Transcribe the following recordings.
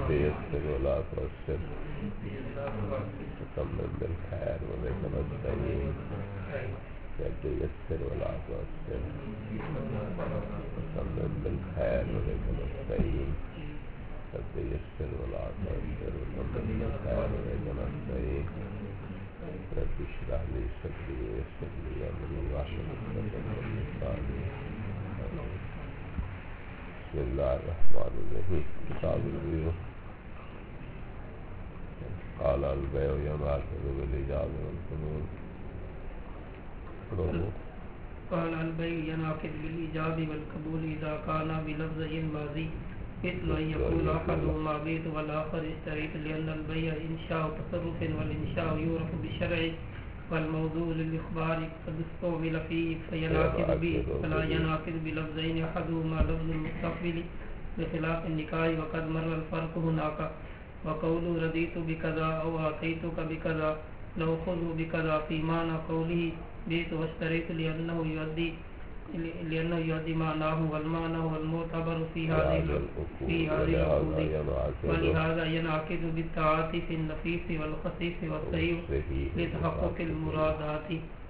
رب يسر ولا تعسر وتمم بالخير وبك نستعين رب يسر ولا تعسر وتمم بالخير وبك نستعين رب يسر ولا تعسر وتمم بالخير وبك نستعين رب اشرح لي صدري ويسر لي امري واحلل عقدة من لساني. بسم الله الرحمن الرحيم. كتاب البيوع. قال البيع ينعقد بالإيجاب والقبول. قال البيع ينعقد بالإيجاب والقبول إذا كان بلفظ ماضي مثل أن يقول أحدهما بيت والآخر اشتريت، لأن البيع إنشاء تصرف والإنشاء يعرف بالشرع والموضوع للإخبار قد استعمل فيه فينعقد به، فلا ينعقد بلفظين أحدهما لفظ المستقبل بخلاف النكاح وقد مر الفرق هناك. وقول رضيت بكذا أو آتيتك بكذا لو خذوا بكذا في معنى قوله بيت واشتريت لأنه يؤدي معناه، والمعنى هو المعتبر في هذه العقود، ولهذا ينعقد بالتعاطف النفيس والخفيف والصحيح لتحقق المرادات.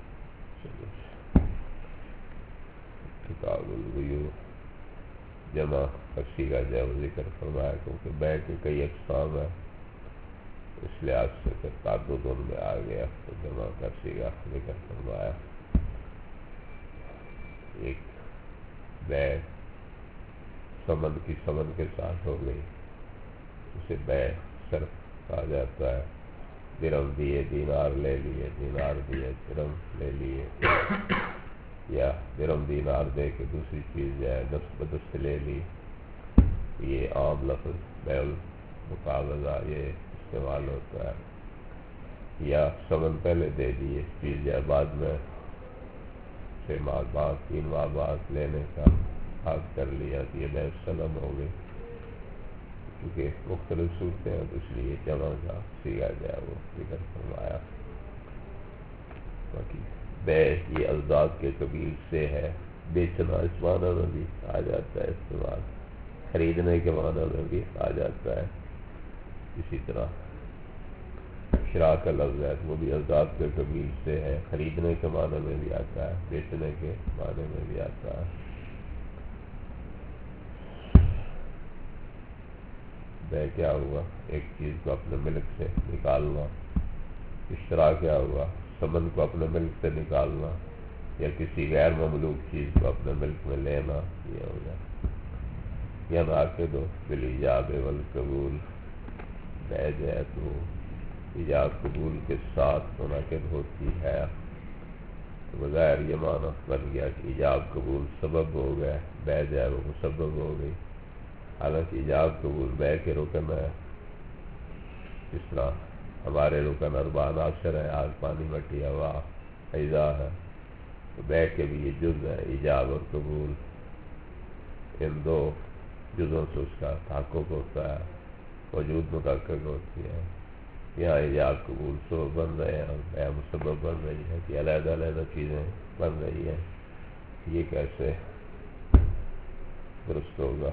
کتاب البیوع جمع کشی کا جو ذکر فرمایا، کیونکہ بیع کے کئی اقسام ہیں، اس لحاظ سے تعدد ان میں آ گیا تو جمع کشی کا ذکر فرمایا. ایک بیع ثمن کی ثمن کے ساتھ ہو گئی، اسے بیع صرف کہا جاتا ہے. درہم دیے دینار لے لیے، دینار دیے درہم لے لیے، یا درہم دینار دے کے دوسری چیز جائے دست بدست لے لی. یہ عام لفظ بیع المقابضہ یہ استعمال ہوتا ہے. یا ثمن پہلے دے دیے، چیز جائے بعد میں 6 ماہ بعد 3 ماہ بعد لینے کا حق کر لیا تو یہ بیع السلم ہو گئی. کیونکہ مختلف صورتیں ہیں تو اس لیے جمع کا صیغہ جائے وہ ذکر فرمایا. باقی بیع یہ ازداد کے قبیل سے ہے. بیچنا اس معنی میں بھی آ جاتا ہے استعمال، خریدنے کے معنی میں بھی آ جاتا ہے. اسی طرح شراء کا لفظ ہے وہ بھی ازداد کے قبیل سے ہے، خریدنے کے معنی میں بھی آتا ہے، بیچنے کے معنی میں بھی آتا ہے. بیع کیا ہوا؟ ایک چیز کو اپنے ملک سے نکالنا. اشتراء کیا ہوا؟ ثمن کو اپنے ملک سے نکالنا یا کسی غیر مملوک چیز کو اپنے ملک میں لینا. یہ ہو گیا ینعقد بالایجاب والقبول. بیع جو ہے تو ایجاب قبول کے ساتھ منعقد ہوتی ہے. تو بظاہر یہ معنی بن گیا کہ ایجاب قبول سبب ہو گیا، بیع جو ہے وہ مسبب ہو گئی. حالانکہ ایجاب قبول بیع کے رکن ہے. اس طرح ہمارے رکن اربع عناصر ہیں، آگ پانی مٹی ہوا اجزاء ہے، تو بیع کے بھی یہ جز ہے ایجاب اور قبول. ان دو جزوں سے اس کا تحقق ہوتا ہے، وجود متحقق ہوتی ہے. یہاں ایجاب قبول سبب بن رہے ہیں اور بیع مسبب بن رہی ہے کہ علیحدہ علیحدہ چیزیں بن رہی ہیں. یہ کیسے درست ہوگا؟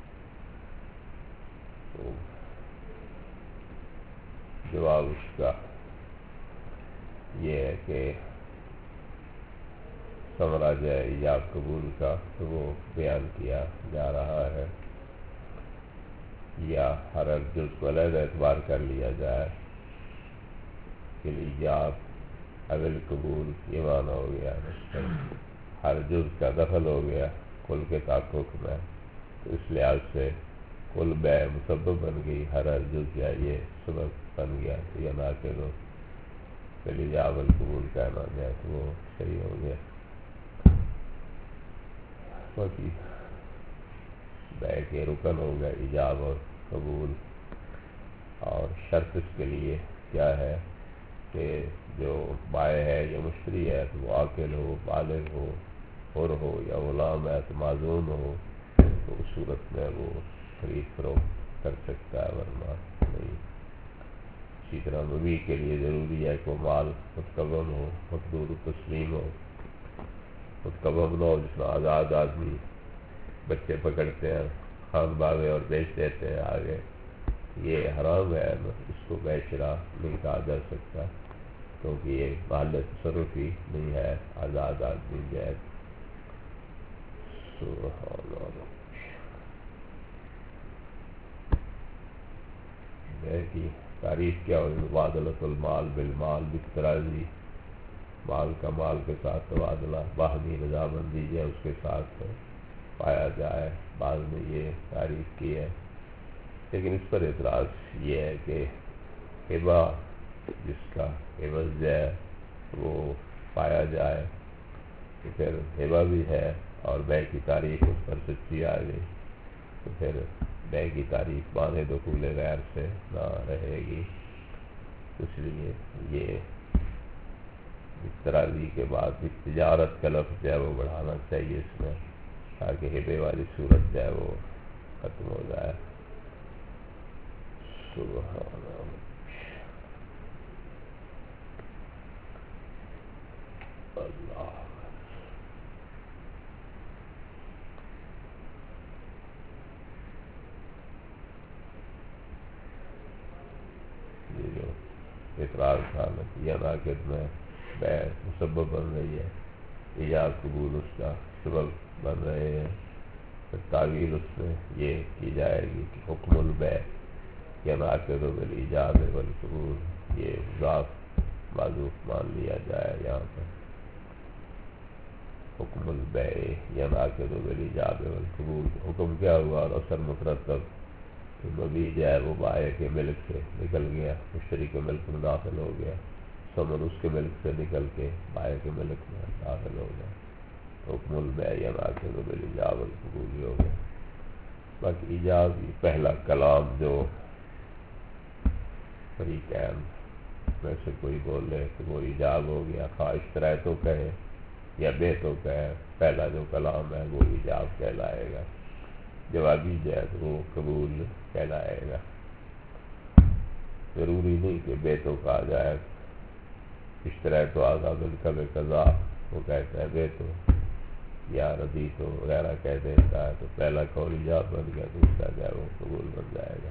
تو جواب اس کا یہ ہے کہ ثمرہ جو ہے ایجاب قبول کا تو وہ بیان کیا جا رہا ہے. یا ہر جز کو علیحدہ اعتبار کر لیا جائے کہ ایجاب اول قبول یہ معنی ہو گیا، ہر جز کا دخل ہو گیا کل کے تحقق میں، تو اس لحاظ سے کل بیع مسبب بن گئی، ہر جز یا یہ سبب بن گیا. تو یہ ناقد ہو پھر ایجاب القبول کہنا جائے تو وہ صحیح ہو گیا. باقی بیع کے رکن ہو گئے ایجاب اور قبول. اور شرط اس کے لیے کیا ہے کہ جو بائع ہے یا مشتری ہے تو وہ عاقل ہو، بالغ ہو، حر ہو، یا غلام ہے تو معزوم ہو، تو اس صورت میں وہ خرید فروخت کر سکتا ہے، ورنہ نہیں. اسی طرح مبیع کے لیے ضروری ہے کہ وہ مال متقبض ہو، مقدور تسلیم ہو. متقبض نہ ہو جس میں آزاد آدمی بچے پکڑتے ہیں، خان باغے اور بیچ دیتے ہیں آگے، یہ حرام ہے، اس کو بیع شرا نہیں کہا جا سکتا، کیونکہ یہ محل تصرف ہی نہیں ہے، آزاد آدمی جائز. سبحان اللہ. بیع کی تعریف کیا ہوئی؟ مبادلۃ المال بالمال بالتراضی، مال کا مال کے ساتھ تبادلہ، باہمی رضامندی جو ہے اس کے ساتھ پایا جائے. بعض نے یہ تعریف کی ہے، لیکن اس پر اعتراض یہ ہے کہ ہبہ جس کا عوض ہے وہ پایا جائے تو پھر ہبہ بھی ہے اور بیع کی تعریف اس پر سچی آ گئی، تو پھر بیع کی تعریف معنی دخول غیر سے نہ رہے گی. اس لیے یہ تراضی کے بعد تجارت کا لفظ جو ہے وہ بڑھانا چاہیے اس میں، تاکہ ہبے والی صورت جو ہے وہ ختم ہو جائے. سبحان اللہ. یہ جو اعتراض تھا نتیجہ ناقد میں بیع مسبب بن رہی ہے، ایجاب قبول اس کا سبب بن رہے ہیں، پھر تعویل اس میں یہ کی جائے گی کہ حکم البیع یا ناقد بالایجاب والقبول، یہ مضاف معذوف مان لیا جائے. یہاں پر حکم البیع یا ناقد بالایجاب والقبول، حکم کیا ہوا اور اثر مترتب کہ مبیع جو ہے وہ بائع کے ملک سے نکل گیا، مشتری کے ملک میں داخل ہو گیا، ثمن اس کے ملک سے نکل کے بائع کے ملک میں داخل ہو گیا. حکم البیع یا ناقد بالایجاب والقبول ہو گیا. باقی ایجاب پہلا کلام جو فریقین میں سے کوئی بولے تو وہ ایجاب ہو گیا، خواہ اشترا تو کہے یا بے تو کہے، پہلا جو کلام ہے وہ ایجاب کہلائے گا، جوابی جو ہے وہ قبول کہلائے گا. ضروری نہیں کہ بے تو کہا جائے، اشترا تو آزاد القبع قضا وہ کہتا ہے بے تو، یا رضی تو وغیرہ کہہ دیتا ہے، تو پہلا قول ایجاب بن گیا، دوسرا جو ہے وہ قبول بن جائے گا.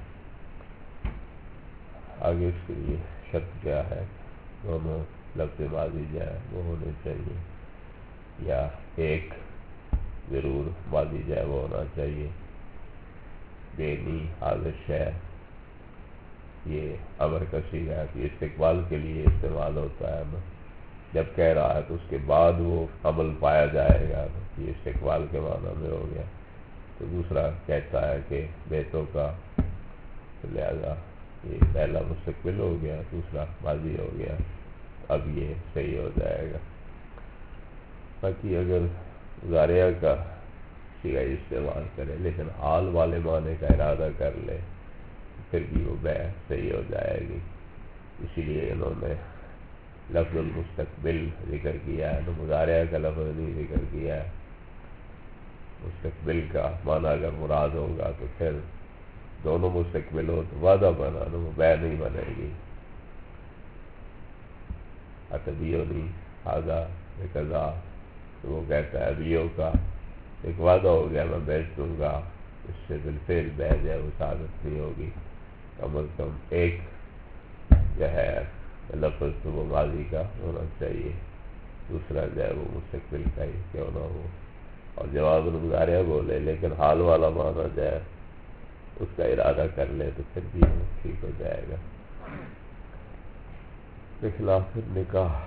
آگے اس کے لیے شرط کیا ہے؟ دونوں لفظ ماضی جو ہے وہ ہونے چاہیے، یا ایک ضرور ماضی جو ہے وہ ہونا چاہیے. بینی حاضر شے یہ امر کا صیغہ ہے کہ استقبال کے لیے استعمال ہوتا ہے. جب کہہ رہا ہے تو اس کے بعد وہ عمل پایا جائے گا، یہ استقبال کے معنی میں ہو گیا. تو دوسرا کہتا ہے کہ بیتوں کا، لہذا یہ پہلا مستقبل ہو گیا، دوسرا ماضی ہو گیا، اب یہ صحیح ہو جائے گا. باقی اگر مضارعہ کا صیغہ استعمال کرے لیکن حال والے معنی کا ارادہ کر لے پھر بھی وہ بیع صحیح ہو جائے گی. اسی لیے انہوں نے لفظ المستقبل ذکر کیا ہے، تو مضارعہ کا لفظ نہیں ذکر کیا ہے. مستقبل کا معنی اگر مراد ہوگا تو پھر دونوں مستقبل ہو تو وعدہ بنا تو وہ بیع نہیں بنے گی. اتبیونی حاضا بقضا، تو وہ کہتا ہے ابیو کا ایک وعدہ ہو گیا میں بیچ دوں گا، اس سے بالفعل بیع جو ہے وہ ثابت نہیں ہوگی. کم از کم ایک جو ہے لفظ تو وہ ماضی کا ہونا چاہیے، دوسرا جو ہے وہ مستقبل کا ہی کیوں نہ ہو. اور جواب المضارعہ بولے لیکن حال والا معنی جو ہے اس کا ارادہ کر لے تو پھر بھی ٹھیک ہو جائے گا. بخلاف نکاح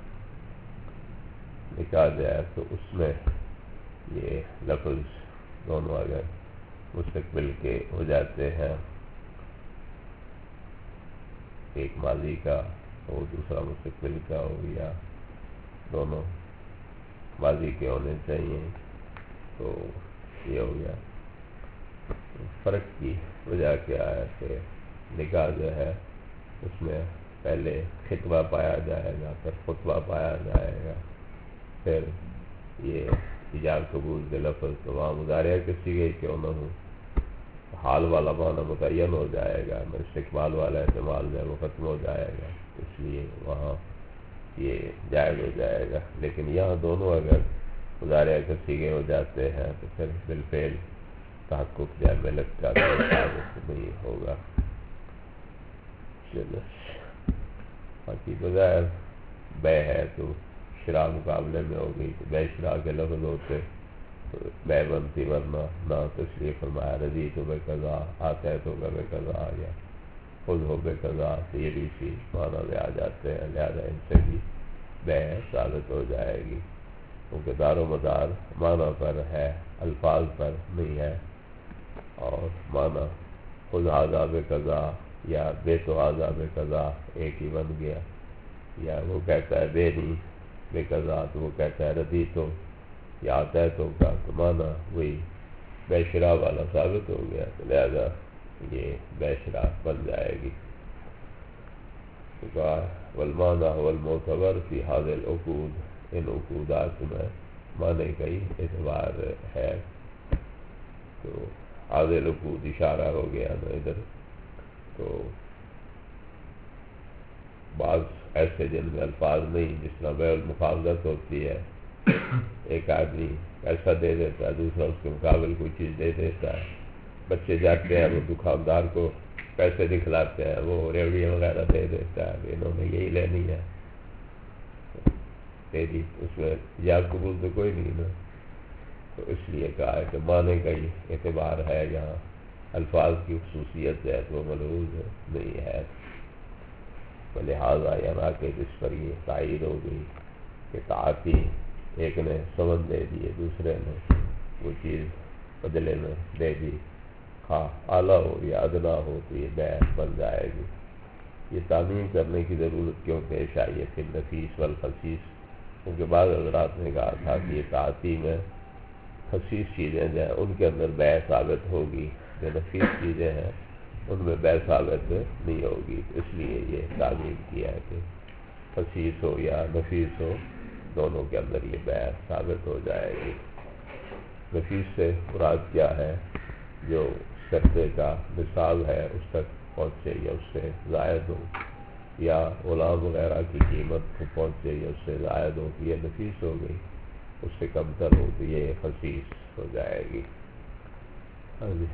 جو ہے تو اس میں یہ لفظ دونوں اگر مستقبل کے ہو جاتے ہیں، ایک ماضی کا اور دوسرا مستقبل کا ہو گیا، دونوں ماضی کے ہونے چاہیے، تو یہ ہو گیا. فرق کی وجہ کیا ہے کہ نکاح جو ہے اس میں پہلے خطبہ پایا جائے گا، پھر خطبہ پایا جائے گا، پھر یہ ایجاب قبول کے لفظ تو وہاں مضارعہ کے صیغے کیوں نہ ہو، حال والا معنی متعین ہو جائے گا، استقبال والا احتمال جو ہے وہ ختم ہو جائے گا، اس لیے وہاں یہ جائز ہو جائے گا. لیکن یہاں دونوں اگر مضارعہ کے صیغے ہو جاتے ہیں تو پھر بالفعل تحقق جائے ملک کا ثابت نہیں ہوگا. چلو باقی بغیر بے ہے تو شرع مقابلے میں ہو گئی، تو بے شرع کے لفظ ہوتے تو بے بنتی، ورنہ نہ تشریح فرمایا رضی تو بے قضا، آتا ہے تو بے قضا، یا خود ہو بے قضا، تو یہ بھی اسی معنی میں آ جاتے ہیں، لہٰذا ان سے بھی بے ثابت ہو جائے گی، کیونکہ دار و مدار معنی پر ہے، الفاظ پر نہیں ہے، اور معنی خود حاضہ بے قضا یا بے تو حاضہ بے قضا ایک ہی بن گیا، یا وہ کہتا ہے بے نہیں بے قضا تو وہ کہتا ہے ردی تو، یا آتا ہے تو کا، تو معنی وہی بے شرع والا ثابت ہو گیا، تو لہذا یہ بے شرع بن جائے گی۔ تو کہا والمعنی والمعتبر فی هذه العقود، ان عقودات میں معنی کا ہی اعتبار ہے، تو هذه العقود اشارہ ہو گیا نا ادھر، تو بعض ایسے جن میں الفاظ نہیں، جس طرح بیع المفاوضت ہوتی ہے، ایک آدمی پیسہ دے دیتا ہے، دوسرا اس کے مقابل کوئی چیز دے دیتا ہے، بچے جاتے ہیں وہ دکاندار کو پیسے دکھلاتے ہیں، وہ ریوڑیاں وغیرہ دے دیتا ہے، انہوں نے یہی لینی ہے، تیری اس میں یا قبول تو کوئی نہیں نا، تو اس لیے کہا ہے کہ معنی کا ہی اعتبار ہے، یہاں الفاظ کی خصوصیت ہے تو ملحوظ نہیں ہے، لہٰذا یہاں کہ جس پر یہ تائید ہو گئی کہ تعاطی، ایک نے سمن دے دیے، دوسرے نے وہ چیز بدلے میں دے دی، خواہ اعلیٰ ہو یا ادنا ہو، تو یہ بیع بن جائے گی۔ یہ تعمیم کرنے کی ضرورت کیوں پیش آئی ہے پھر نفیس والخسیس، کیونکہ بعض حضرات نے کہا تھا کہ یہ تعاطی میں خسیس چیزیں جو ہیں ان کے اندر بیع ثابت ہوگی، جو نفیس چیزیں ہیں ان میں بیع ثابت نہیں ہوگی، اس لیے یہ تعمیم کیا ہے کہ خسیس ہو یا نفیس ہو، دونوں کے اندر یہ بیع ثابت ہو جائے گی۔ نفیس سے مراد کیا ہے؟ جو شرطے کا نصاب ہے اس تک پہنچے یا اس سے زائد ہو، یا غلام وغیرہ کی قیمت کو پہنچے یا اس سے زائد ہو، یہ نفیس ہو گئی، اس سے کم تر ہو تو یہ خسیس ہو جائے گی۔ ہاں جی،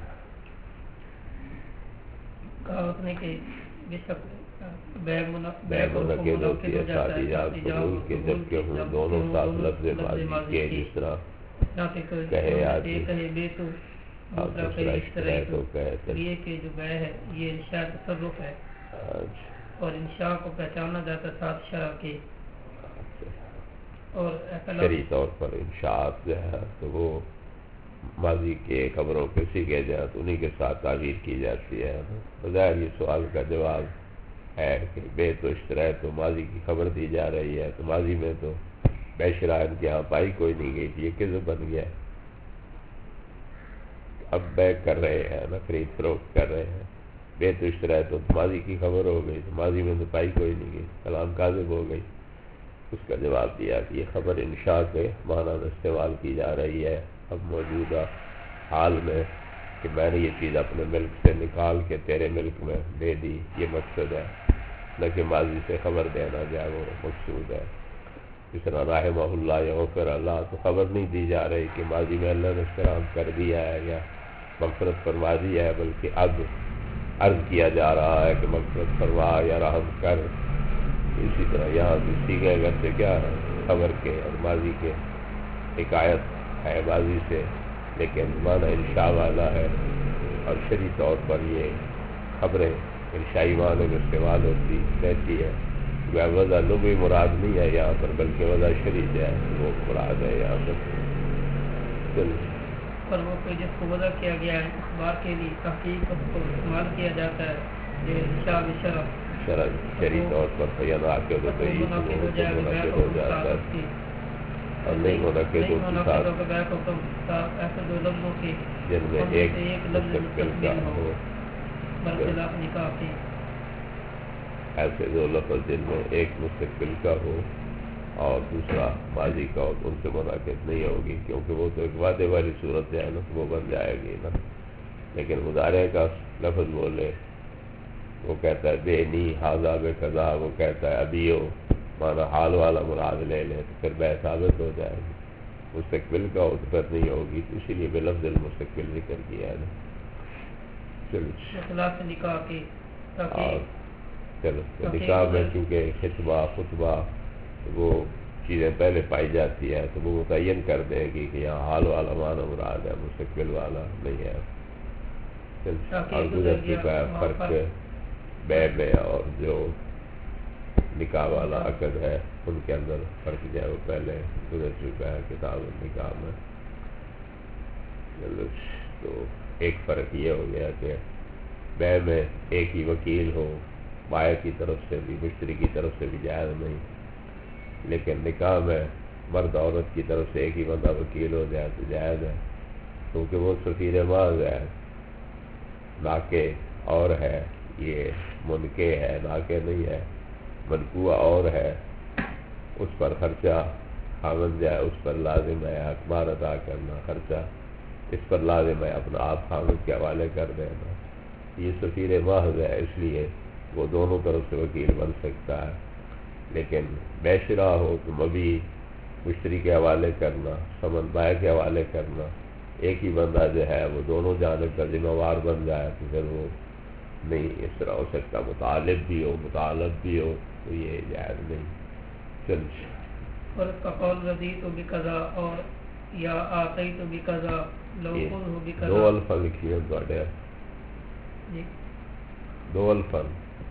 کہا اس نے کہ بے شک بے منعقد ہوتی ہے ساتھ ایجاب قبول کے، جبکہ ہوں دونوں ساتھ لفظ ماضی کے، جس طرح کہے آدمی بے تو دوسرا کہے اشترائی تو، یہ کہ جو بے ہے یہ انشاء تصرف ہے، اور انشاء کو پہچانا جاتا ساتھ شرع کے، اور شرعی طور پر انشاءات جو ہے تو وہ ماضی کے خبروں کے سیکھے جائیں تو انہی کے ساتھ تعبیر کی جاتی ہے۔ بظاہر یہ سوال کا جواب ہے کہ بے تو اشتراء تو ماضی کی خبر دی جا رہی ہے، تو ماضی میں تو بے شرع ان کے یہاں پائی کوئی نہیں گئی تھی، یہ کذب بن گیا، اب بے کر رہے ہیں نا، خرید فروخت کر رہے ہیں، بے تو اشتراء تو ماضی کی خبر ہو گئی، تو ماضی میں تو پائی کوئی نہیں گئی، کلام کاذب ہو گئی۔ اس کا جواب دیا کہ یہ خبر انشاء کے معنی میں استعمال کی جا رہی ہے اب موجودہ حال میں، کہ میں نے یہ چیز اپنے ملک سے نکال کے تیرے ملک میں دے دی، یہ مقصد ہے، نہ کہ ماضی سے خبر دینا جائے وہ مقصود ہے۔ جس طرح رحمہ اللہ یا غفر اللہ، تو خبر نہیں دی جا رہی کہ ماضی میں اللہ نے احترام کر دیا ہے یا مغفرت فرما دی ہے، بلکہ اب عرض کیا جا رہا ہے کہ مغفرت فرما یا رحم کر۔ اسی طرح یہاں بھی سیکھے گھر سے کیا ہے، خبر کے اور ماضی کے حکایت ہے ماضی سے، لیکن معنی انشاء والا ہے، اور شرعی طور پر یہ خبریں انشائی معنی میں استعمال ہوتی رہتی ہے۔ وضع لغوی مراد نہیں ہے یہاں پر، بلکہ وضع شرعی جو ہے وہ مراد ہے یہاں پر۔ اور وہ کوئی جس کو وضع کیا گیا ہے اخبار کے لیے تحقیق کو استعمال کیا جاتا ہے، جو انشاء بشرع شرعی طور پر منعقد ہو جاتا ہے، اور نہیں منعقد جن میں ایک مستقبل کا ہو، ایسے دو لفظ جن میں ایک مستقبل کا ہو اور دوسرا ماضی کا ہو، ان سے منعقد نہیں ہوگی، کیونکہ وہ تو ایک وعدے والی صورت ہے نا، وہ بن جائے گی نا۔ لیکن مضارع کا لفظ بولے، وہ کہتا ہے بے نی حاضہ بے قضا، وہ کہتا ہے ابھی ہو، مانا حال والا مراد لے لے تو پھر بے ثابت ہو جائے گی، مستقبل کا ہو تو پھر نہیں ہوگی، تو اسی لیے بے لفظ المستقبل ذکر کیا ہے نا۔ چلو چلو نکاح میں چونکہ خطبہ وہ چیزیں پہلے پائی جاتی ہیں تو وہ متعین کر دیں گی کہ یہاں حال والا معنی مراد ہے، مستقبل والا نہیں ہے. اور گزر چکا ہے فرق بے میں اور جو نکاح والا عقد ہے ان کے اندر فرق جو ہے وہ پہلے گزر چکا ہے کتاب نکاح میں. تو ایک فرق یہ ہو گیا کہ بے میں ایک ہی وکیل ہو، بائع کی طرف سے بھی مشتری کی طرف سے بھی جائز نہیں، لیکن نکاح میں مرد عورت کی طرف سے ایک ہی بندہ وکیل ہو جائے تو جائز ہے، کیونکہ وہ سفیر محض ہے، ناکے اور ہے، یہ منکے ہے، ناکے نہیں ہے. منکوہ اور ہے، اس پر خرچہ خامد جائے اس پر لازم ہے اخبار ادا کرنا، خرچہ اس پر لازم ہے اپنا آپ خامد کے حوالے کر دینا. یہ سفیر محض ہے، اس لیے وہ دونوں طرف سے وکیل بن سکتا ہے. لیکن بے شرا ہو تو مبی مشتری کے حوالے کرنا، سمن بائع کے حوالے کرنا، ایک ہی بندہ جو ہے وہ دونوں جانب کا ذمہ وار بن جائے تو پھر وہ نہیں اس طرح ہو سکتا. مطالب بھی ہو مطالب بھی ہو تو یہ جائز نہیں. چلو اور اس کا قول رضیت بقضا اور یا آتیت بقضا لو خذہ بقضا. دو الفاظ لکھیے بڑے جی دو الفاظ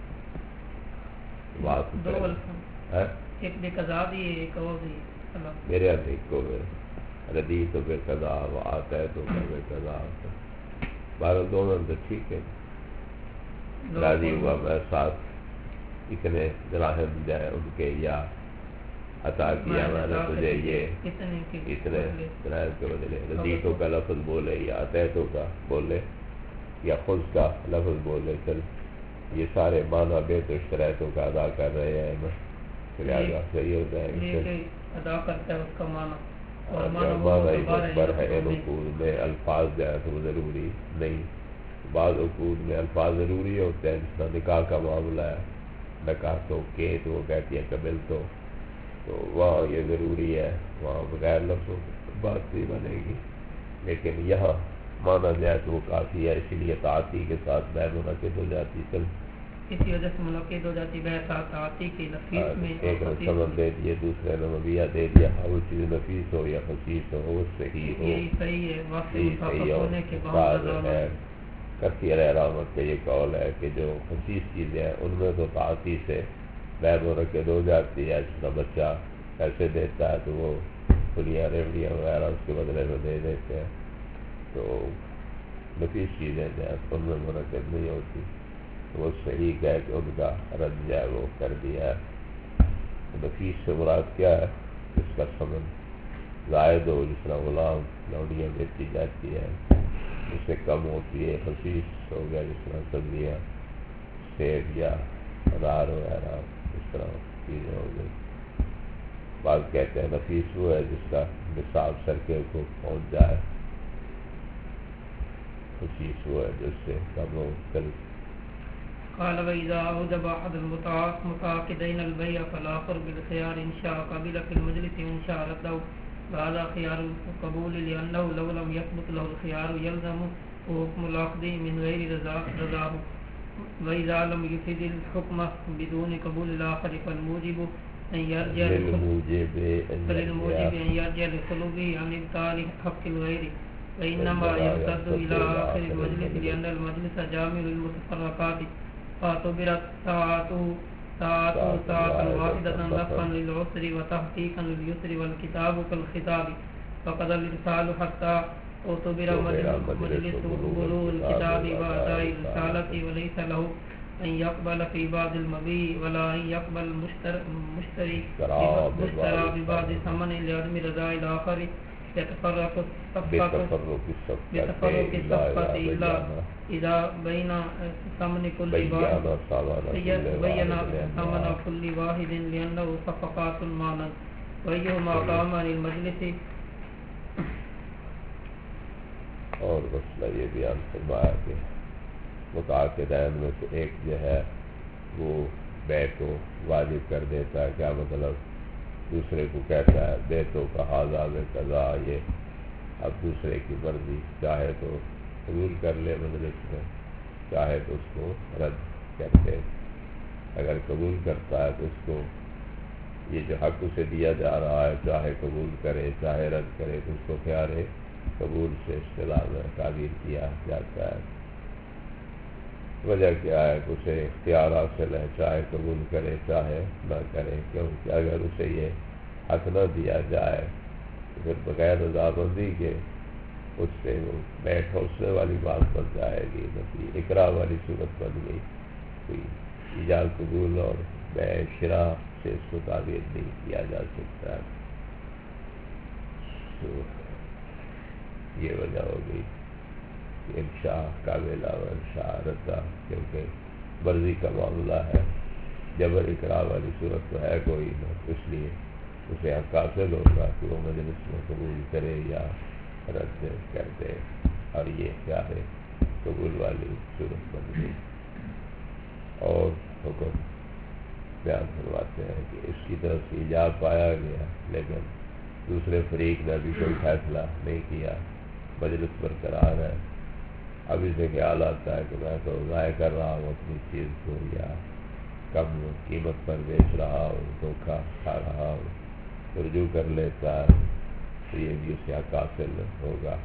بات دو الفاظ ہے ایک بقضا بھی ہے ایک اور بھی الگ. میرے ہاتھ ایک کو ردیت بقضا و آتیت بقضا، بارہ دونوں تو ٹھیک ہے. راضی ہوا میں ساتھ اتنے دراہم جائے ان کے یا عطا کیا میں نے تجھے یہ اتنے دراہم کے بدلے. ردیتوں کا لفظ بولے یا عطیتوں کا بولے یا خود کا لفظ بولے، چل یہ سارے معنی بے تو اشتراطوں کا ادا کر رہے ہیں نا، لہٰذا صحیح ہو جائے گا. ادا کرتا ہے اس کا معنی اور معنی مخبر ہے ان عقود میں الفاظ جو ہے تو ضروری نہیں. بعض عقود میں الفاظ ضروری ہوتے ہیں، جس طرح نکاح کا معاملہ ہے، نکاح تو کہ تو وہ کہتی ہے قبل تو وہاں یہ ضروری ہے، وہاں بغیر لفظوں بات نہیں بنے گی. لیکن یہاں مانا جائے تو وہ کافی ہے، اسی لیے تعاطی کے ساتھ بے منعقد ہو جاتی. چل اسی وجہ سے منعقد ہو جاتی بے تعاطی کی نفیس میں. ایک نے سمجھ دے دیے، دوسرے نے مبیہ دے دیا، وہ چیز نفیس ہو یا خصیص ہو وہ صحیح ہو. یہی صحیح ہے، واقعی صحیح ہونے کے بعد ہے. کثیر احرامت کا یہ قول ہے کہ جو خصیص چیزیں ہیں ان میں تو تعاطی سے بے منعقد ہو جاتی ہے. جس طرح بچہ پیسے دیتا ہے تو وہ پھلیاں ریوڑیاں وغیرہ اس کے بدلے میں دے دیتے ہیں، تو نفیس چیزیں جو ہیں ان میں منعقد نہیں ہوتی. وہ صحیح کہہ کہ ان کا رد جو ہے وہ کر دیا ہے. نفیس سے مراد کیا ہے؟ اس کا سمن زائد ہو، جس طرح غلام لوڈیاں بیچی جاتی ہے اس سے کم ہوتی ہے. خصیص ہو گیا جس طرح سبزیاں سیب یا انار وغیرہ اس طرح چیزیں ہو گئی. بعض کہتے ہیں نفیس وہ ہے جس کا نصاب سرکے کو پہنچ جائے، خصیص وہ ہے جس سے کم ہو. قال وإذا أوجب أحد المتعاقدين البيع فالآخر بالخيار إن شاء قبل في المجلس وإن شاء رده، وهذا خيار القبول لأنه لو لم يثبت له الخيار يلزم حكم العقد من غير رضاه. وإذا لم يفيد الحكم بدون قبول الآخر فالموجب أن يرجع لطلبه عن إبطال حق الغير، وإنما يمتد إلى آخر المجلس لأن المجلس جامع للمتفرقات، فاعتبرت طاعته طاعة واحدة دفعا للعسر وتحقيقا لليسر والكتاب كالخطاب، فقد الإرسال حتى اعتبر مجلس بلوغ الكتاب وأداء الرسالة، وليس له أن يقبل في بعض المبيع ولا أن يقبل المشتري ببعض ثمن لعدم رضاء الآخر. بتفرق الصفقة إلا إذا بين ثمن كل واحد لأنه صفقات معنى، وأيهما قام عن المجلس. اور مسئلہ یہ بیان فرمایا کہ متعاقدین میں سے ایک جو ہے وہ بیع کو واجب کر دیتا ہے. کیا مطلب؟ دوسرے کو کہتا ہے دے تو کہا ذا قضا، یہ اب دوسرے کی مرضی، چاہے تو قبول کر لے مجلس میں، چاہے تو اس کو رد کر دے. اگر قبول کرتا ہے تو اس کو یہ جو حق اسے دیا جا رہا ہے چاہے قبول کرے چاہے رد کرے تو اس کو خیار قبول سے اصطلاح میں تعبیر کیا جاتا ہے۔ وجہ کیا ہے کہ اسے اختیار حاصل ہے، چاہے قبول کرے چاہے نہ کرے، کیونکہ اگر اسے یہ حق نہ دیا جائے تو پھر بغیر رضامندی کے اس سے وہ بیٹھ حوصلے والی بات بن جائے گی، نہ اقرا والی صورت بن گئی، کوئی ایجاب قبول اور بیع شراء سے اس کو تعبیر نہیں کیا جا سکتا۔ تو یہ وجہ ہو گئی کہ انشاء قابل و انشاء ردا، کیونکہ مرضی کا معاملہ ہے، جبر اقرا والی صورت تو ہے کوئی نہ، اس لیے اسے حق حاصل ہوگا کہ وہ مجلس میں قبول کرے یا رد کر دے، اور یہ کیا ہے قبول والی صورت بن گئی۔ اور حکم بیان فرماتے ہیں کہ اس کی طرف سے ایجاب پایا گیا لیکن دوسرے فریق نے بھی کوئی فیصلہ نہیں کیا، مجلس برقرار ہے۔ اب اسے خیال آتا ہے کہ میں تو ضائع کر رہا ہوں اپنی چیز کو، یا کم قیمت پر بیچ رہا ہوں، دھوکہ کھا رہا ہوں، تو رجوع کر لیتا ہے تو یہ بھی اسے حق حاصل ہوگا۔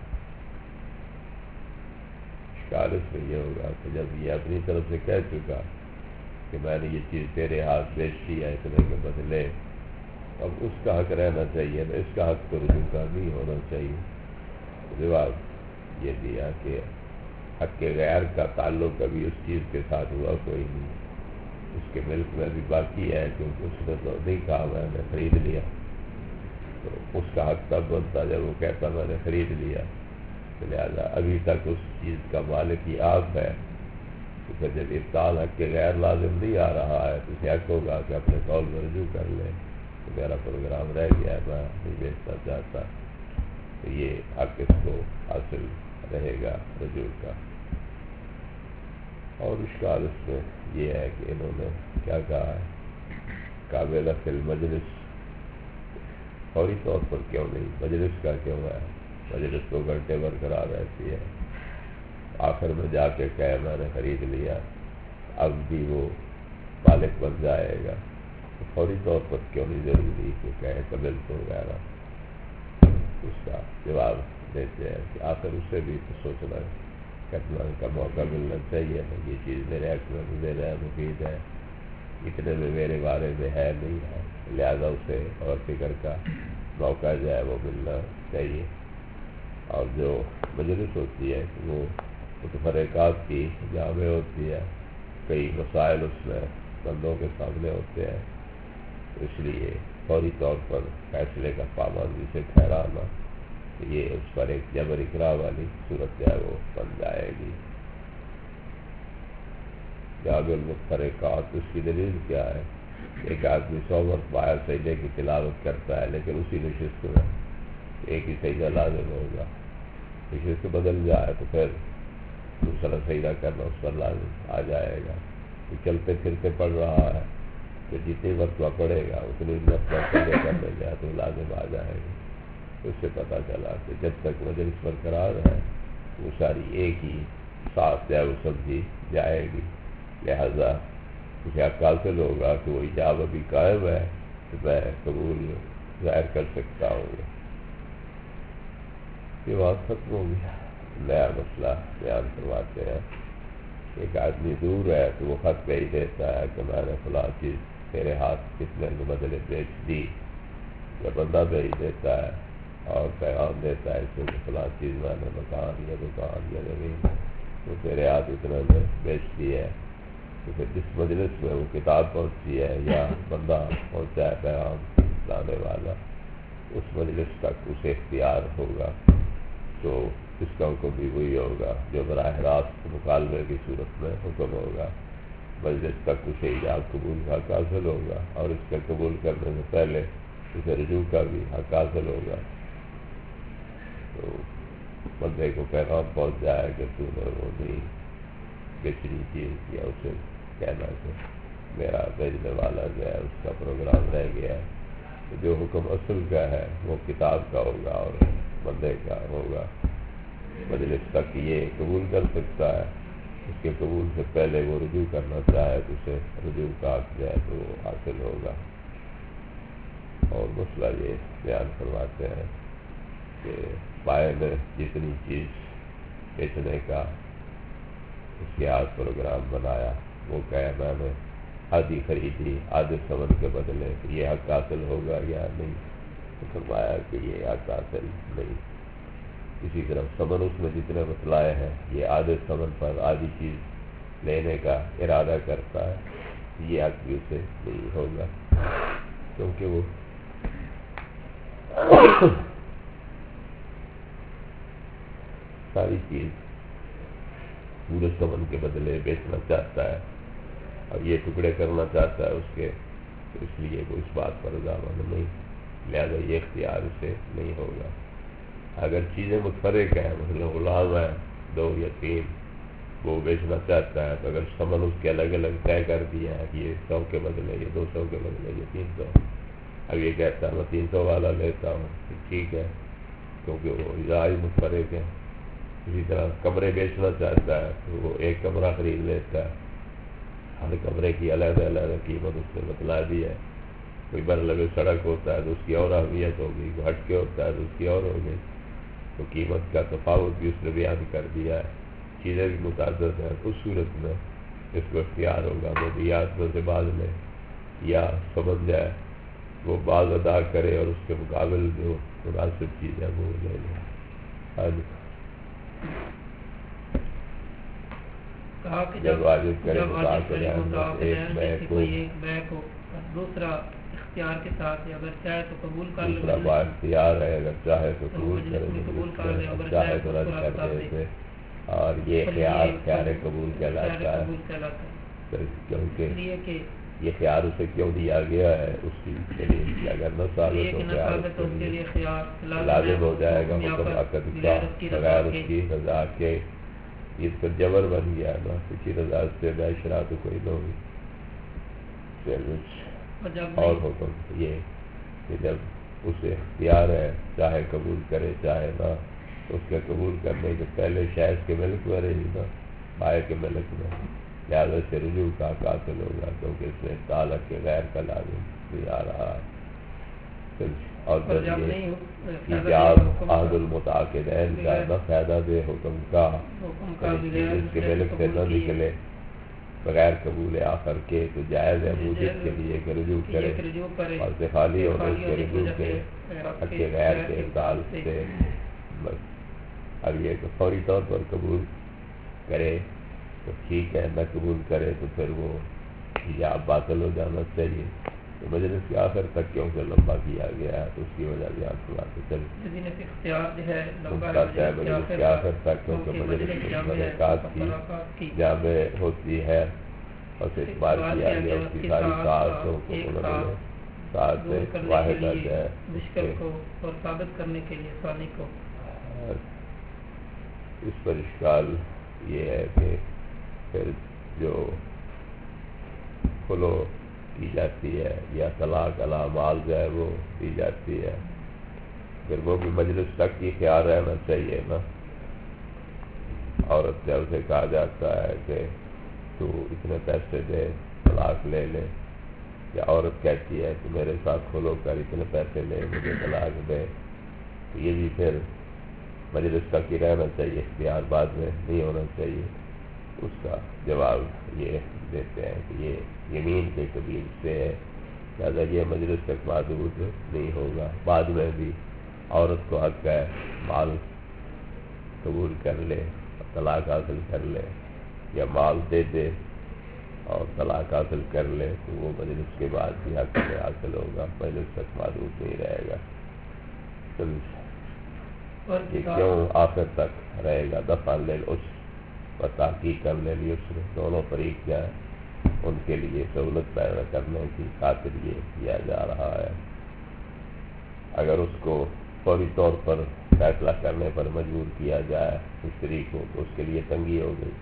اشکال اس میں یہ ہوگا کہ جب یہ اپنی طرف سے کہہ چکا کہ میں نے یہ چیز تیرے ہاتھ بیچ دی ہے اتنے کے بدلے، اب اس کا حق رہنا چاہیے نا، اس کا حق تو رجوع کا نہیں ہونا چاہیے۔ جواب یہ دیا کہ حق غیر کا تعلق ابھی اس چیز کے ساتھ ہوا کوئی نہیں، اس کے ملک میں بھی باقی ہے، کیونکہ اس نے تو نہیں کہا میں نے خرید لیا، تو اس کا حق تب بنتا جب وہ کہتا میں نے خرید لیا، تو لہٰذا ابھی تک اس چیز کا مالک ہی آپ ہے، تو پھر جب ابطال حق کے غیر لازم نہیں آ رہا ہے تو اسے حق ہوگا کہ اپنے قول میں رجوع کر لے کہ میرا پروگرام رہ گیا ہے، میں نہیں بیچنا چاہتا، تو یہ حق اس کو حاصل رہے گا رجوع کا۔ اور اشکال اس میں یہ ہے کہ انہوں نے کیا کہا ہے قابل فی المجلس، فوری طور پر کیوں نہیں، مجلس کا کیوں ہے؟ مجلس 2 گھنٹے برقرار رہتی ہے، آخر میں جا کے کہے میں نے خرید لیا، اب بھی وہ مالک بن جائے گا، تو فوری طور پر کیوں نہیں ضروری کہ کہے قبل تو وغیرہ؟ اس کا جواب دیتے ہیں کہ آخر اسے بھی تو سوچنا کرنا کا موقع ملنا چاہیے، یہ چیز میرے حق میں مجھے ہے، مفید ہے، اتنے میں میرے بارے میں ہے نہیں ہے، لہذا اسے اور فکر کا موقع جو ہے وہ ملنا چاہیے۔ اور جو مجلس ہوتی ہے وہ متفرقات کی جامع ہوتی ہے، کئی مسائل اس میں بندوں کے سامنے ہوتے ہیں، اس لیے فوری طور پر فیصلے کا پابند اسے ٹھہرانا، یہ اس پر ایک جبر اقرا والی صورت ہے وہ بن جائے گی۔ جامع المتفرقات، اس کی دلیل کیا ہے؟ ایک آدمی 100 مرتبہ سجدے کی تلاوت کرتا ہے لیکن اسی نشست میں ایک ہی سجدہ لازم ہوگا، نشست بدل جائے تو پھر دوسرا سجدہ کرنا اس پر لازم آ جائے گا۔ وہ چلتے پھرتے پڑھ رہا ہے تو جتنی مرتبہ پڑھے گا اتنی مرتبہ سجدہ کرنے جائے تو لازم آ جائے گا۔ اس سے پتہ چلا کہ جب تک مجلس برقرار ہے وہ ساری ایک ہی ساتھ جائے وہ سمجھی جائے گی، لہذا اسے حق حاصل ہوگا کہ وہ ایجاب ابھی قائم ہے تو میں قبول ظاہر کر سکتا ہوں۔ یہ بات ختم ہو گیا۔ نیا مسئلہ بیان کرواتے ہیں۔ ایک آدمی دور ہے تو وہ خط بھیج دیتا ہے کہ میں نے فلاں چیز تیرے ہاتھ کتنے کے بدلے بیچ دی، یا بندہ بھیج دیتا ہے اور پیغام دیتا ہے کہ فلاں چیز میں نے مکان یا دکان یا زمین وہ تیرے ہاتھ اتنے میں بیچ دی ہے، تو پھر جس مجلس میں وہ کتاب پہنچی ہے یا بندہ پہنچا ہے پیغام لانے والا، اس مجلس تک اسے اختیار ہوگا، تو اس کا حکم بھی وہی ہوگا جو براہ راست مکالمے کی صورت میں حکم ہوگا۔ مجلس تک اسے ایجاب قبول کا حق حاصل ہوگا، اور اس کے قبول کرنے سے پہلے اسے رجوع کا بھی حق حاصل ہوگا۔ تو بندے کو پیغام پہنچ جائے کہ تو نے وہ نہیں بیچنی چیز، یا اسے کہنا کہ میرا بھیجنے والا جو ہے اس کا پروگرام رہ گیا ہے، تو جو حکم اصل کا ہے وہ کتاب کا ہوگا اور بندے کا ہوگا۔ مجلس تک یہ قبول کر سکتا ہے اس کے قبول سے پہلے وہ رجوع کرنا چاہے تو اسے رجوع کا حق جائے تو وہ حاصل ہوگا۔ اور مسئلہ یہ بیان فرماتے ہیں کہ بائیں نے جتنی چیز بیچنے کا اس کے آج پروگرام بنایا، وہ کہے میں نے آدھی خریدی آدھے ثمن کے بدلے، یہ حق حاصل ہوگا یا نہیں؟ تو فرمایا کہ یہ حق حاصل نہیں۔ اسی طرح ثمن اس میں جتنے بتلائے ہیں، یہ آدھے ثمن پر آدھی چیز لینے کا ارادہ کرتا ہے، یہ حق بھی اسے نہیں ہوگا، کیونکہ وہ ساری چیز پورے ثمن کے بدلے بیچنا چاہتا ہے اور یہ ٹکڑے کرنا چاہتا ہے اس کے، تو اس لیے وہ اس بات پر ضامن نہیں، لہذا یہ اختیار اسے نہیں ہوگا۔ اگر چیزیں متفرق ہیں، مثلا غلام ہے 2 یا 3، وہ بیچنا چاہتا ہے، تو اگر ثمن اس کے الگ الگ طے کر دیا ہے کہ یہ 100 کے بدلے، یہ 200 کے بدلے، یہ 300، اب یہ کہتا ہے میں 300 والا لیتا ہوں، ٹھیک ہے، کیونکہ وہ اجزاء متفرق ہیں۔ اسی طرح کمرے بیچنا چاہتا ہے تو وہ ایک کمرہ خرید لیتا ہے، ہر کمرے کی علیحدہ علیحدہ قیمت اس نے بتلا دی ہے۔ کوئی بر لگے سڑک ہوتا ہے تو اس کی اور اہمیت ہوگی، کوئی ہٹ کے ہوتا ہے تو اس کی اور ہوگی، تو قیمت کا تفاوت بھی اس نے بیان کر دیا ہے۔ چیزیں بھی متعدد ہیں، اس صورت میں اس کو اختیار ہوگا مبیعات میں سے بعض میں، یا سمجھ جائے وہ بعض ادا کرے اور اس کے مقابل جو مناسب چیز ہے وہ لے لے۔ کہا کہ جب واجب کرے ایک بیع کو دوسرا اختیار کے ساتھ، اگر چاہے تو قبول کر لے، دوسرا با اختیار ہے، اگر چاہے تو قبول کرے، اگر چاہے تو رد کر دے، اور یہ خیار قبول کہلاتا ہے، کیونکہ یہ خیار اسے کیوں دیا گیا ہے اس کی دلیل کہ اگر نہ ثابت ہو خیار لازم ہو جائے گا حکم عقد کا بغیر اس کی رضا کے، اس پر جبر بن گیا نا، کسی رضا سے بے شرع تو کوئی نہ ہوگی۔ اور حکم یہ کہ جب اسے اختیار ہے، چاہے قبول کرے چاہے نہ، اس کے قبول کرنے کے پہلے شاید کے ملک میں رہی نا، بائے کے ملک میں، لہٰذا سے رجوع کا حاصل ہوگا، کیونکہ اس میں تعلق کے غیر کا لازم بھی آ رہا ہے۔ اور جب یہ ایجاب عہد المتعاقدین کا نہ فائدہ دے حکم کا، اس کے ملک سے نہ نکلے بغیر قبول آخر کے، تو جائز ہے موجب کے لیے کہ رجوع کرے، اور سے خالی ہونے کے رجوع کے حق غیر کے ابطال سے بس۔ اب یہ کہ فوری طور پر قبول کرے تو ٹھیک ہے، نہ قبول کرے تو پھر وہ ایجاب باطل ہو جانا چاہیے۔ تو مجلس کے آخر تک کیونکہ لمبا کیا گیا ہے تو اس کی وجہ سے آپ کو بات چلے مجلس کے آخر تک، کیونکہ مجلس ملکات کی جامع ہوتی ہے، اور پھر بات کیا گیا اس کی ساری ساعتوں کو انہوں نے ساعت واحد آ جائے مشکل کو اور ثابت کرنے کے لیے ثانی کو۔ اس پر اشکال یہ ہے کہ پھر جو کھلو کی جاتی ہے یا طلاق علی مال جو ہے وہ دی جاتی ہے، پھر وہ بھی مجلس تک ہی خیال رہنا چاہیے نا۔ عورت سے اسے کہا جاتا ہے کہ تو اتنے پیسے دے طلاق لے لے، یا عورت کہتی ہے کہ میرے ساتھ کھلو کر اتنے پیسے لے مجھے طلاق دے، تو یہ بھی پھر مجلس تک ہی رہنا چاہیے، اختیار بعد میں نہیں ہونا چاہیے۔ اس کا جواب یہ دیتے ہیں کہ یہ یمین کے قبیل سے ہے، لہٰذا یہ مجلس تک محدود نہیں ہوگا۔ بعد میں بھی عورت کو حق ہے مال قبول کر لے، طلاق حاصل کر لے، یا مال دے دے اور طلاق حاصل کر لے، تو وہ مجلس کے بعد بھی حق سے حاصل ہوگا، مجلس تک محدود نہیں رہے گا۔ یہ کیوں آخر تک رہے گا؟ دفع للعسر و تحقیقا لليسر، دونوں فریق کیا ہے ان کے لیے سہولت پیدا کرنے کی خاطر یہ کیا جا رہا ہے۔ اگر اس کو فوری طور پر فیصلہ کرنے پر مجبور کیا جائے مشتری کو تو اس کے لیے تنگی ہو گئی،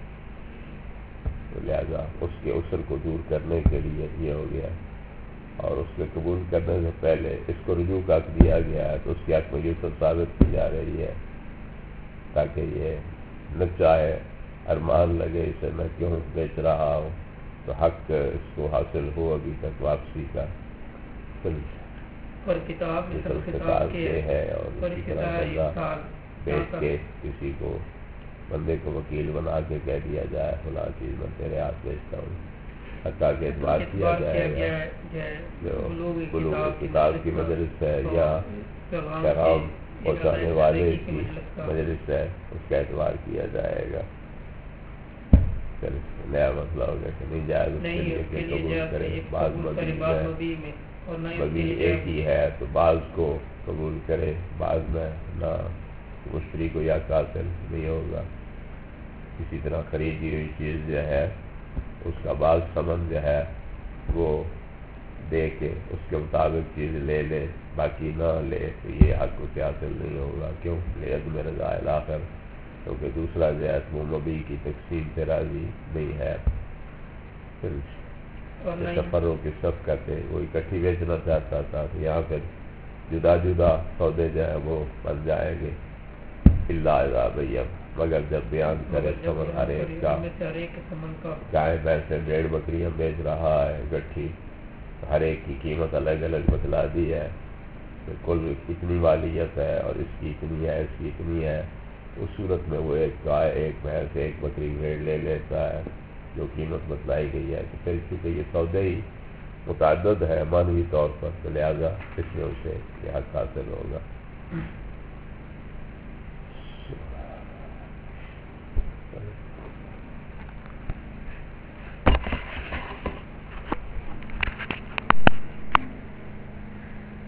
تو لہذا اس کے عسر کو دور کرنے کے لیے یہ ہو گیا، اور اس کے قبول کرنے سے پہلے اس کو رجوع کا حق دیا گیا ہے تو اس کی حق میں یسر ثابت کی جا رہی ہے، تاکہ یہ نہ چاہے ارمان لگے اسے میں کیوں بیچ رہا ہوں، تو حق اس کو حاصل ہو ابھی تک واپسی کا. اور کتاب خطاب یہ ہے اور اسی طرح بندہ بیچ کے کسی کو بندے کو وکیل بنا کے کہہ دیا جائے فلاں چیز میں تیرے ہاتھ بیچتا ہوں، حتیٰ کہ اعتبار کیا جائے گا جو بلوغ کتاب کی مجلس ہے یا پیغام پہنچانے والے کی مجلس ہے، اس کا اعتبار کیا جائے گا. نیا مسئلہ ہوگا کہ نہیں جائز اس کے لیے کہ قبول کرے. بعض مبیع ایک ہی ہے تو بعض کو قبول کرے، بعض میں نہ، مشتری کو یا قاتل نہیں ہوگا. اسی طرح خریدی ہوئی چیز جو ہے اس کا بعض ثمن جو ہے وہ دے کے اس کے مطابق چیز لے لے، باقی نہ لے تو یہ حق کو حاصل نہیں ہوگا. کیوں؟ لعدم رضا الآخر، کیونکہ دوسرا جو ہے وہ مبیع کی تقسیم سے راضی نہیں ہے. پھر تفرق کی صفقت ہے، وہ اکٹھی بیچنا چاہتا تھا تو یہاں پھر جدا جدا سودے جو ہے وہ بن جائیں گے. الا اذا بین، مگر جب بیان کرے ثمن ہر ایک کا. گائے بھینسیں بھیڑ بکریاں بیچ رہا ہے اکٹھی، ہر ایک کی قیمت الگ الگ بتلا دی ہے، کل اتنی والیت ہے اور اس کی اتنی ہے، اس کی اتنی ہے. اس صورت میں وہ ایک گائے، ایک بھینس، ایک بکری بھیڑ لے لیتا ہے جو قیمت بتلائی گئی ہے. تو پھر چونکہ یہ سودے ہی متعدد ہے معنوی طور پر، تو لہٰذا اس میں اسے یہ حق حاصل ہوگا.